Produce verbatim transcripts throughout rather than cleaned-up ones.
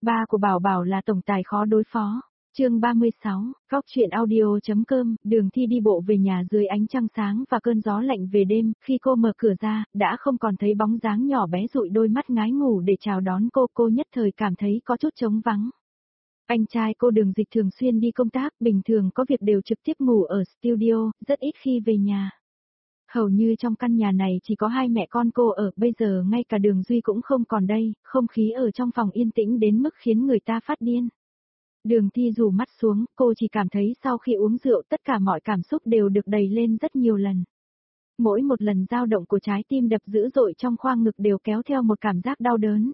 Ba của Bảo Bảo là tổng tài khó đối phó. Chương ba mươi sáu, Góc truyện audio.com, Đường Thi đi bộ về nhà dưới ánh trăng sáng và cơn gió lạnh về đêm, khi cô mở cửa ra, đã không còn thấy bóng dáng nhỏ bé dụi đôi mắt ngái ngủ để chào đón cô, cô nhất thời cảm thấy có chút trống vắng. Anh trai cô Đường Dịch thường xuyên đi công tác, bình thường có việc đều trực tiếp ngủ ở studio, rất ít khi về nhà. Hầu như trong căn nhà này chỉ có hai mẹ con cô ở, bây giờ ngay cả Đường Duy cũng không còn đây, không khí ở trong phòng yên tĩnh đến mức khiến người ta phát điên. Đường Thi rủ mắt xuống, cô chỉ cảm thấy sau khi uống rượu tất cả mọi cảm xúc đều được đẩy lên rất nhiều lần. Mỗi một lần dao động của trái tim đập dữ dội trong khoang ngực đều kéo theo một cảm giác đau đớn.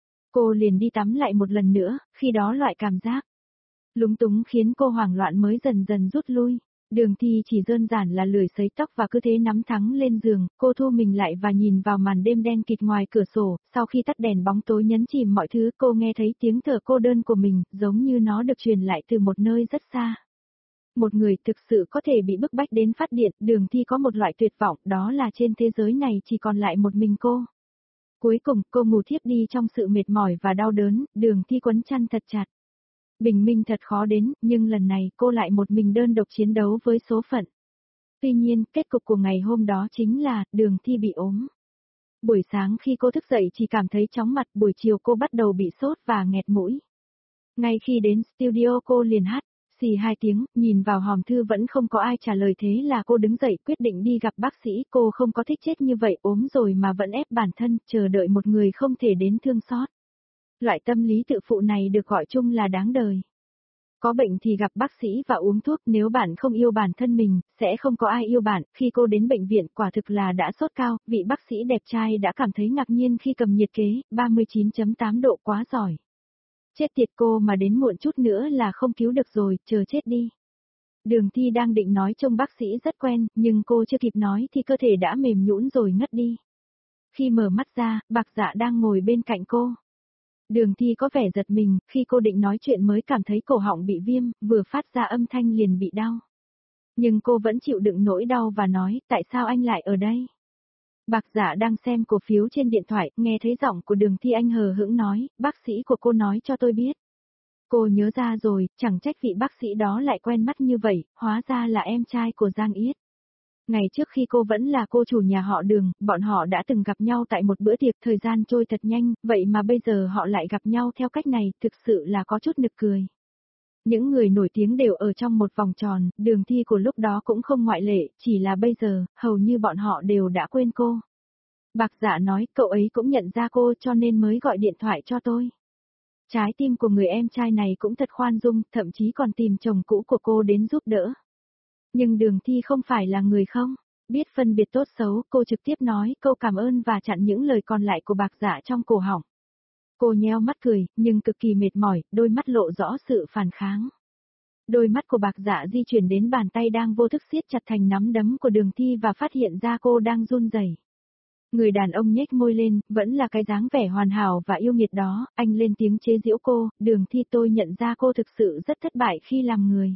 Cô liền đi tắm lại một lần nữa, khi đó loại cảm giác lúng túng khiến cô hoảng loạn mới dần dần rút lui. Đường Thi chỉ đơn giản là lười sấy tóc và cứ thế nắm thắng lên giường, cô thu mình lại và nhìn vào màn đêm đen kịt ngoài cửa sổ, sau khi tắt đèn bóng tối nhấn chìm mọi thứ cô nghe thấy tiếng thở cô đơn của mình, giống như nó được truyền lại từ một nơi rất xa. Một người thực sự có thể bị bức bách đến phát điện, Đường Thi có một loại tuyệt vọng, đó là trên thế giới này chỉ còn lại một mình cô. Cuối cùng, cô ngủ thiếp đi trong sự mệt mỏi và đau đớn, Đường Thi quấn chăn thật chặt. Bình minh thật khó đến, nhưng lần này cô lại một mình đơn độc chiến đấu với số phận. Tuy nhiên, kết cục của ngày hôm đó chính là, Đường Thi bị ốm. Buổi sáng khi cô thức dậy chỉ cảm thấy chóng mặt, buổi chiều cô bắt đầu bị sốt và nghẹt mũi. Ngay khi đến studio cô liền hắt, xì hai tiếng, nhìn vào hòm thư vẫn không có ai trả lời, thế là cô đứng dậy quyết định đi gặp bác sĩ, cô không có thích chết như vậy, ốm rồi mà vẫn ép bản thân, chờ đợi một người không thể đến thương xót. Loại tâm lý tự phụ này được gọi chung là đáng đời. Có bệnh thì gặp bác sĩ và uống thuốc, nếu bạn không yêu bản thân mình, sẽ không có ai yêu bạn. Khi cô đến bệnh viện quả thực là đã sốt cao, vị bác sĩ đẹp trai đã cảm thấy ngạc nhiên khi cầm nhiệt kế, ba mươi chín phẩy tám độ quá giỏi. Chết tiệt, cô mà đến muộn chút nữa là không cứu được rồi, chờ chết đi. Đường Thi đang định nói trông bác sĩ rất quen, nhưng cô chưa kịp nói thì cơ thể đã mềm nhũn rồi ngất đi. Khi mở mắt ra, Bạc Dạ đang ngồi bên cạnh cô. Đường Thi có vẻ giật mình, khi cô định nói chuyện mới cảm thấy cổ họng bị viêm, vừa phát ra âm thanh liền bị đau. Nhưng cô vẫn chịu đựng nỗi đau và nói, tại sao anh lại ở đây? Bạc Dạ đang xem cổ phiếu trên điện thoại, nghe thấy giọng của Đường Thi anh hờ hững nói, bác sĩ của cô nói cho tôi biết. Cô nhớ ra rồi, chẳng trách vị bác sĩ đó lại quen mắt như vậy, hóa ra là em trai của Giang Yết. Ngày trước khi cô vẫn là cô chủ nhà họ Đường, bọn họ đã từng gặp nhau tại một bữa tiệc, thời gian trôi thật nhanh, vậy mà bây giờ họ lại gặp nhau theo cách này, thực sự là có chút nực cười. Những người nổi tiếng đều ở trong một vòng tròn, Đường Thi của lúc đó cũng không ngoại lệ, chỉ là bây giờ, hầu như bọn họ đều đã quên cô. Bạc Dạ nói, cậu ấy cũng nhận ra cô cho nên mới gọi điện thoại cho tôi. Trái tim của người em trai này cũng thật khoan dung, thậm chí còn tìm chồng cũ của cô đến giúp đỡ. Nhưng Đường Thi không phải là người không biết phân biệt tốt xấu, cô trực tiếp nói câu cảm ơn và chặn những lời còn lại của Bạc Dạ trong cổ họng. Cô nheo mắt cười, nhưng cực kỳ mệt mỏi, đôi mắt lộ rõ sự phản kháng. Đôi mắt của Bạc Dạ di chuyển đến bàn tay đang vô thức siết chặt thành nắm đấm của Đường Thi và phát hiện ra cô đang run rẩy. Người đàn ông nhếch môi lên, vẫn là cái dáng vẻ hoàn hảo và yêu nghiệt đó, anh lên tiếng chế giễu cô, Đường Thi, tôi nhận ra cô thực sự rất thất bại khi làm người.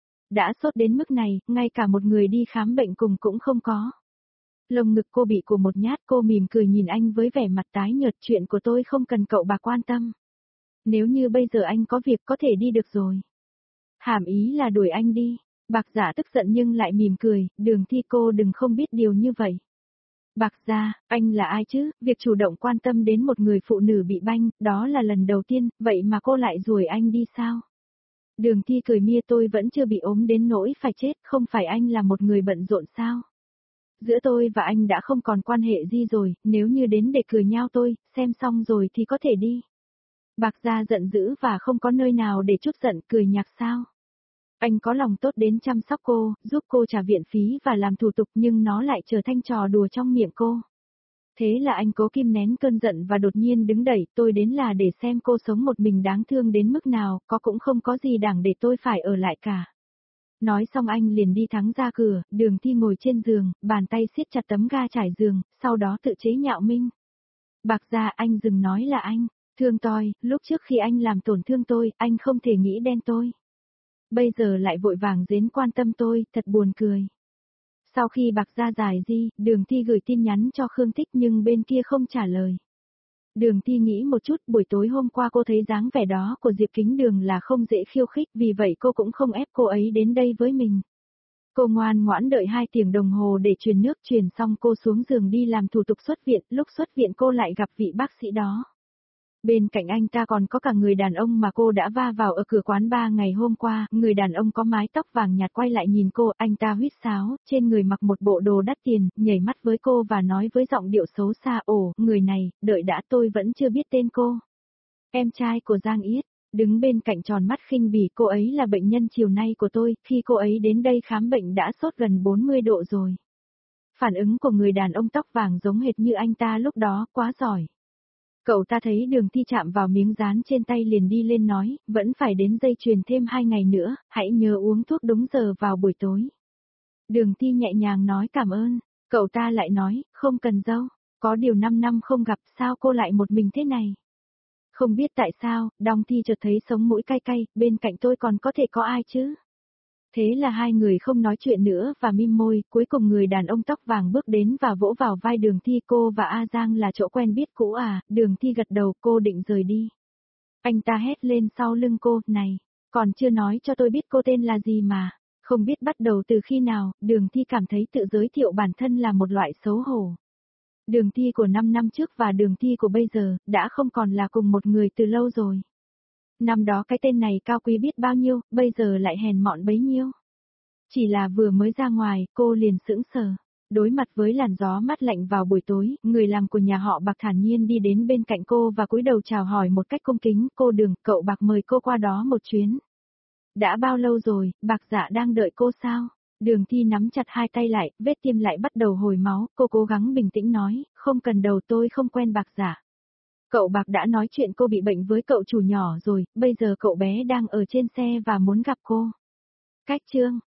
Đã sốt đến mức này, ngay cả một người đi khám bệnh cùng cũng không có. Lồng ngực cô bị của một nhát, cô mỉm cười nhìn anh với vẻ mặt tái nhợt, chuyện của tôi không cần cậu bà quan tâm. Nếu như bây giờ anh có việc có thể đi được rồi. Hàm ý là đuổi anh đi. Bạc Dạ tức giận nhưng lại mỉm cười, Đường Thi, cô đừng không biết điều như vậy. Bạc Dạ, anh là ai chứ, việc chủ động quan tâm đến một người phụ nữ bị banh, đó là lần đầu tiên, vậy mà cô lại đuổi anh đi sao? Đường Thi cười mia, tôi vẫn chưa bị ốm đến nỗi phải chết, không phải anh là một người bận rộn sao? Giữa tôi và anh đã không còn quan hệ gì rồi, nếu như đến để cười nhao tôi, xem xong rồi thì có thể đi. Bạc Gia giận dữ và không có nơi nào để trút giận, cười nhạc sao? Anh có lòng tốt đến chăm sóc cô, giúp cô trả viện phí và làm thủ tục, nhưng nó lại trở thành trò đùa trong miệng cô. Thế là anh cố kìm nén cơn giận và đột nhiên đứng đẩy, tôi đến là để xem cô sống một mình đáng thương đến mức nào, có cũng không có gì đáng để tôi phải ở lại cả. Nói xong anh liền đi thẳng ra cửa, Đường Thi ngồi trên giường, bàn tay siết chặt tấm ga trải giường, sau đó tự chế nhạo minh. Bạc Gia, anh dừng nói là anh, thương tôi, lúc trước khi anh làm tổn thương tôi, anh không thể nghĩ đen tôi. Bây giờ lại vội vàng đến quan tâm tôi, thật buồn cười. Sau khi Bạc Gia giải di, Đường Thi gửi tin nhắn cho Khương Thích nhưng bên kia không trả lời. Đường Thi nghĩ một chút, buổi tối hôm qua cô thấy dáng vẻ đó của Diệp Kính Đường là không dễ khiêu khích, vì vậy cô cũng không ép cô ấy đến đây với mình. Cô ngoan ngoãn đợi hai tiếng đồng hồ để truyền nước, truyền xong cô xuống giường đi làm thủ tục xuất viện, lúc xuất viện cô lại gặp vị bác sĩ đó. Bên cạnh anh ta còn có cả người đàn ông mà cô đã va vào ở cửa quán bar ngày hôm qua, người đàn ông có mái tóc vàng nhạt quay lại nhìn cô, anh ta huýt sáo, trên người mặc một bộ đồ đắt tiền, nhảy mắt với cô và nói với giọng điệu xấu xa, ồ, người này, đợi đã, tôi vẫn chưa biết tên cô. Em trai của Giang Yết, đứng bên cạnh tròn mắt khinh bỉ, cô ấy là bệnh nhân chiều nay của tôi, khi cô ấy đến đây khám bệnh đã sốt gần bốn mươi độ rồi. Phản ứng của người đàn ông tóc vàng giống hệt như anh ta lúc đó, quá giỏi. Cậu ta thấy Đường Thi chạm vào miếng dán trên tay liền đi lên nói, vẫn phải đến dây chuyền thêm hai ngày nữa, hãy nhớ uống thuốc đúng giờ vào buổi tối. Đường Thi nhẹ nhàng nói cảm ơn, cậu ta lại nói, không cần dâu, có điều năm năm không gặp sao cô lại một mình thế này. Không biết tại sao, Đong Thi chợt thấy sống mũi cay cay, bên cạnh tôi còn có thể có ai chứ? Thế là hai người không nói chuyện nữa và mím môi, cuối cùng người đàn ông tóc vàng bước đến và vỗ vào vai Đường Thi, cô và A Giang là chỗ quen biết cũ à, Đường Thi gật đầu, cô định rời đi. Anh ta hét lên sau lưng cô, này, còn chưa nói cho tôi biết cô tên là gì mà, không biết bắt đầu từ khi nào, Đường Thi cảm thấy tự giới thiệu bản thân là một loại xấu hổ. Đường Thi của năm năm trước và Đường Thi của bây giờ, đã không còn là cùng một người từ lâu rồi. Năm đó cái tên này cao quý biết bao nhiêu, bây giờ lại hèn mọn bấy nhiêu. Chỉ là vừa mới ra ngoài, cô liền sững sờ. Đối mặt với làn gió mát lạnh vào buổi tối, người làm của nhà họ Bạc thản nhiên đi đến bên cạnh cô và cúi đầu chào hỏi một cách cung kính, cô Đường, cậu Bạc mời cô qua đó một chuyến. Đã bao lâu rồi, Bạc Dạ đang đợi cô sao? Đường Thi nắm chặt hai tay lại, vết tiêm lại bắt đầu hồi máu, cô cố gắng bình tĩnh nói, không cần đầu, tôi không quen Bạc Dạ. Cậu Bạc đã nói chuyện cô bị bệnh với cậu chủ nhỏ rồi, bây giờ cậu bé đang ở trên xe và muốn gặp cô. Cách chương